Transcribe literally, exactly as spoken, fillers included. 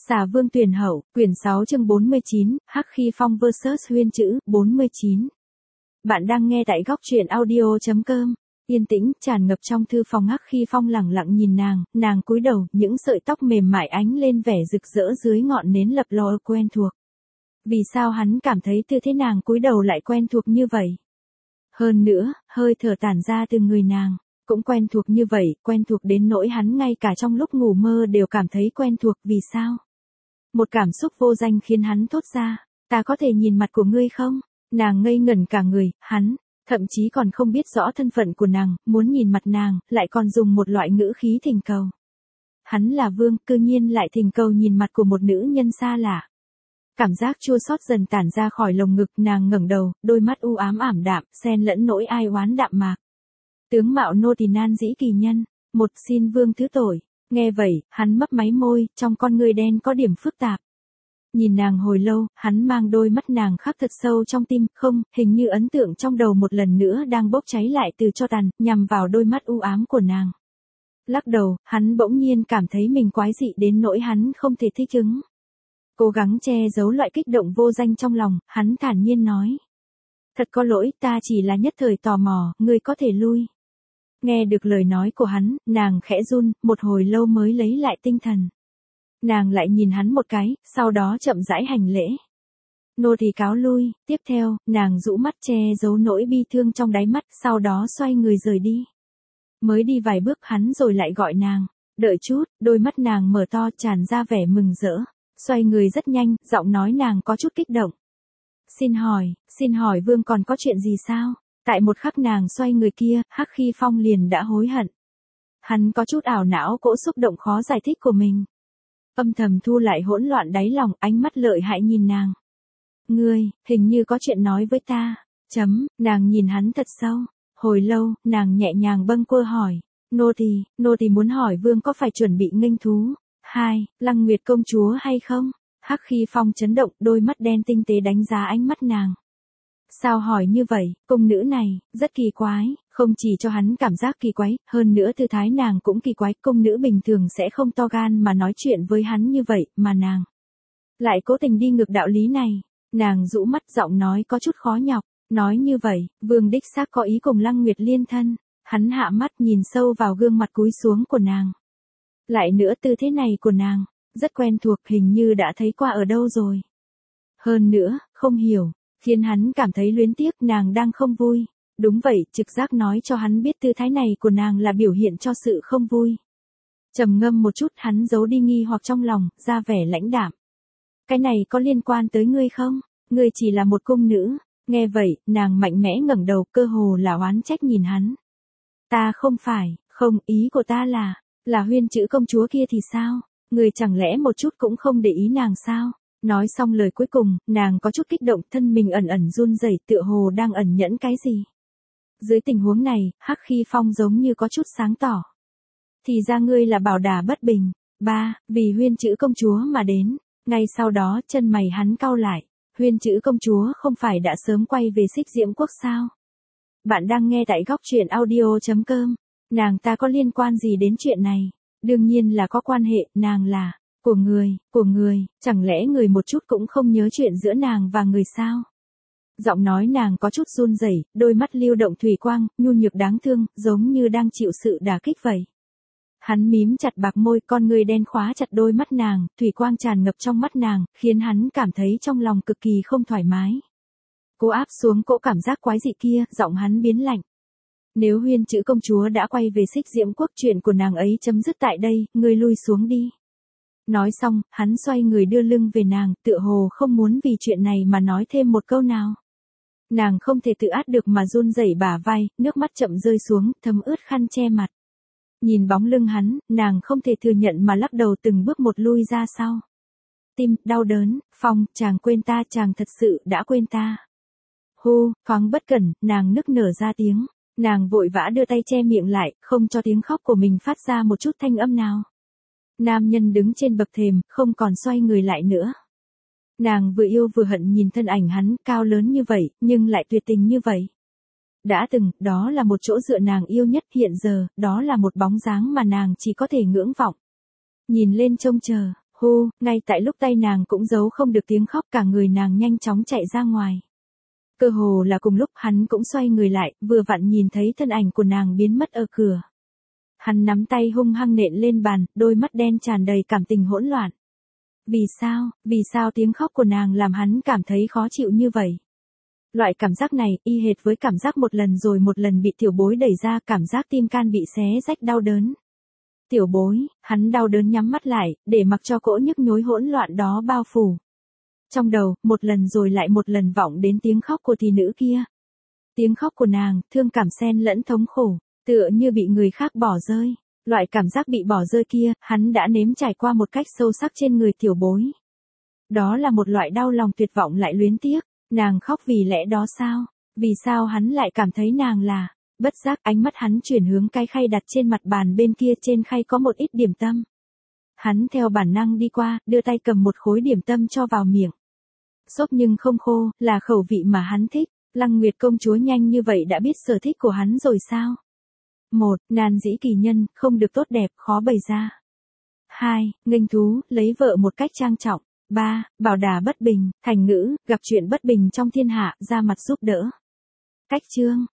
Xà Vương Tuyển Hậu, quyển sáu chương bốn mươi chín, Hắc Khi Phong versus Huyên Chữ, bốn mươi chín. Bạn đang nghe tại góc truyện audio chấm com. Yên tĩnh, tràn ngập trong thư phòng. Hắc Khi Phong lẳng lặng nhìn nàng, nàng cúi đầu, những sợi tóc mềm mại ánh lên vẻ rực rỡ dưới ngọn nến lập lòe quen thuộc. Vì sao hắn cảm thấy tư thế nàng cúi đầu lại quen thuộc như vậy? Hơn nữa, hơi thở tản ra từ người nàng cũng quen thuộc như vậy, quen thuộc đến nỗi hắn ngay cả trong lúc ngủ mơ đều cảm thấy quen thuộc. Vì sao? Một cảm xúc vô danh khiến hắn thốt ra, ta có thể nhìn mặt của ngươi không? Nàng ngây ngẩn cả người, hắn, thậm chí còn không biết rõ thân phận của nàng, muốn nhìn mặt nàng, lại còn dùng một loại ngữ khí thỉnh cầu. Hắn là vương, cư nhiên lại thỉnh cầu nhìn mặt của một nữ nhân xa lạ. Cảm giác chua xót dần tản ra khỏi lồng ngực, nàng ngẩng đầu, đôi mắt u ám ảm đạm, xen lẫn nỗi ai oán đạm mạc. Tướng mạo nô tỳ nan dĩ kỳ nhân, một xin vương thứ tội. Nghe vậy, hắn mấp máy môi, trong con ngươi đen có điểm phức tạp. Nhìn nàng hồi lâu, hắn mang đôi mắt nàng khắc thật sâu trong tim, không, hình như ấn tượng trong đầu một lần nữa đang bốc cháy lại từ tro tàn, nhằm vào đôi mắt u ám của nàng. Lắc đầu, hắn bỗng nhiên cảm thấy mình quái dị đến nỗi hắn không thể thích ứng. Cố gắng che giấu loại kích động vô danh trong lòng, hắn thản nhiên nói. Thật có lỗi, ta chỉ là nhất thời tò mò, ngươi có thể lui. Nghe được lời nói của hắn, nàng khẽ run, một hồi lâu mới lấy lại tinh thần. Nàng lại nhìn hắn một cái, sau đó chậm rãi hành lễ. Nô tỳ cáo lui, tiếp theo, nàng rũ mắt che giấu nỗi bi thương trong đáy mắt, sau đó xoay người rời đi. Mới đi vài bước hắn rồi lại gọi nàng, đợi chút, đôi mắt nàng mở to tràn ra vẻ mừng rỡ. Xoay người rất nhanh, giọng nói nàng có chút kích động. Xin hỏi, xin hỏi vương còn có chuyện gì sao? Tại một khắc nàng xoay người kia, Hắc Khi Phong liền đã hối hận. Hắn có chút ảo não cỗ xúc động khó giải thích của mình. Âm thầm thu lại hỗn loạn đáy lòng, ánh mắt lợi hại nhìn nàng. Ngươi, hình như có chuyện nói với ta. Chấm, nàng nhìn hắn thật sâu. Hồi lâu, nàng nhẹ nhàng bâng quơ hỏi. Nô tỳ, nô tỳ muốn hỏi vương có phải chuẩn bị nghênh thú hai, Lăng Nguyệt công chúa hay không? Hắc Khi Phong chấn động, đôi mắt đen tinh tế đánh giá ánh mắt nàng. Sao hỏi như vậy, cung nữ này, rất kỳ quái, không chỉ cho hắn cảm giác kỳ quái, hơn nữa tư thái nàng cũng kỳ quái, cung nữ bình thường sẽ không to gan mà nói chuyện với hắn như vậy, mà nàng lại cố tình đi ngược đạo lý này. Nàng rũ mắt giọng nói có chút khó nhọc, nói như vậy, vương đích xác có ý cùng Lăng Nguyệt liên thân. Hắn hạ mắt nhìn sâu vào gương mặt cúi xuống của nàng. Lại nữa tư thế này của nàng, rất quen thuộc, hình như đã thấy qua ở đâu rồi. Hơn nữa, không hiểu, khiến hắn cảm thấy luyến tiếc, nàng đang không vui. Đúng vậy, trực giác nói cho hắn biết tư thái này của nàng là biểu hiện cho sự không vui. Trầm ngâm một chút, hắn giấu đi nghi hoặc trong lòng, ra vẻ lãnh đạm. Cái này có liên quan tới ngươi không? Ngươi chỉ là một cung nữ. Nghe vậy, nàng mạnh mẽ ngẩng đầu, cơ hồ là oán trách nhìn hắn. Ta không phải, không, ý của ta là, là Huyên Chữ công chúa kia thì sao? Ngươi chẳng lẽ một chút cũng không để ý nàng sao? Nói xong lời cuối cùng, nàng có chút kích động, thân mình ẩn ẩn run rẩy, tựa hồ đang ẩn nhẫn cái gì. Dưới tình huống này, Hắc Khi Phong giống như có chút sáng tỏ. Thì ra ngươi là bảo đả bất bình. Ba, vì Huyên Chữ công chúa mà đến. Ngay sau đó, chân mày hắn cau lại. Huyên Chữ công chúa không phải đã sớm quay về Xích Diễm Quốc sao? Bạn đang nghe tại góc truyện audio chấm com. Nàng ta có liên quan gì đến chuyện này? Đương nhiên là có quan hệ, nàng là của người, của người, chẳng lẽ người một chút cũng không nhớ chuyện giữa nàng và người sao? Giọng nói nàng có chút run rẩy, đôi mắt lưu động thủy quang, nhu nhược đáng thương, giống như đang chịu sự đả kích vậy. Hắn mím chặt bạc môi, con người đen khóa chặt đôi mắt nàng, thủy quang tràn ngập trong mắt nàng, khiến hắn cảm thấy trong lòng cực kỳ không thoải mái. Cố áp xuống cỗ cảm giác quái dị kia, giọng hắn biến lạnh. Nếu Huyên Chữ công chúa đã quay về Xích Diễm Quốc, chuyện của nàng ấy chấm dứt tại đây, ngươi lui xuống đi. Nói xong, hắn xoay người đưa lưng về nàng, tựa hồ không muốn vì chuyện này mà nói thêm một câu nào. Nàng không thể tự át được mà run rẩy bả vai, nước mắt chậm rơi xuống, thấm ướt khăn che mặt. Nhìn bóng lưng hắn, nàng không thể thừa nhận mà lắc đầu từng bước một lui ra sau. Tim, đau đớn, Phong, chàng quên ta, chàng thật sự đã quên ta. Hu, thoáng bất cẩn, nàng nức nở ra tiếng. Nàng vội vã đưa tay che miệng lại, không cho tiếng khóc của mình phát ra một chút thanh âm nào. Nam nhân đứng trên bậc thềm, không còn xoay người lại nữa. Nàng vừa yêu vừa hận nhìn thân ảnh hắn, cao lớn như vậy, nhưng lại tuyệt tình như vậy. Đã từng, đó là một chỗ dựa nàng yêu nhất, hiện giờ, đó là một bóng dáng mà nàng chỉ có thể ngưỡng vọng. Nhìn lên trông chờ, Hu, ngay tại lúc tay nàng cũng giấu không được tiếng khóc, cả người nàng nhanh chóng chạy ra ngoài. Cơ hồ là cùng lúc hắn cũng xoay người lại, vừa vặn nhìn thấy thân ảnh của nàng biến mất ở cửa. Hắn nắm tay hung hăng nện lên bàn, đôi mắt đen tràn đầy cảm tình hỗn loạn. Vì sao, vì sao tiếng khóc của nàng làm hắn cảm thấy khó chịu như vậy? Loại cảm giác này, y hệt với cảm giác một lần rồi một lần bị tiểu bối đẩy ra, cảm giác tim can bị xé rách đau đớn. Tiểu bối, hắn đau đớn nhắm mắt lại, để mặc cho cỗ nhức nhối hỗn loạn đó bao phủ. Trong đầu, một lần rồi lại một lần vọng đến tiếng khóc của thị nữ kia. Tiếng khóc của nàng, thương cảm xen lẫn thống khổ, tựa như bị người khác bỏ rơi. Loại cảm giác bị bỏ rơi kia, hắn đã nếm trải qua một cách sâu sắc trên người tiểu bối. Đó là một loại đau lòng tuyệt vọng lại luyến tiếc. Nàng khóc vì lẽ đó sao? Vì sao hắn lại cảm thấy nàng là... Bất giác ánh mắt hắn chuyển hướng cái khay đặt trên mặt bàn bên kia, trên khay có một ít điểm tâm. Hắn theo bản năng đi qua, đưa tay cầm một khối điểm tâm cho vào miệng. Xốp nhưng không khô, là khẩu vị mà hắn thích. Lăng Nguyệt công chúa nhanh như vậy đã biết sở thích của hắn rồi sao? Một, nan dĩ kỳ nhân, không được tốt đẹp, khó bày ra. Hai, nghênh thú, lấy vợ một cách trang trọng. Ba, bảo đả bất bình, thành ngữ, gặp chuyện bất bình trong thiên hạ, ra mặt giúp đỡ. Cách chương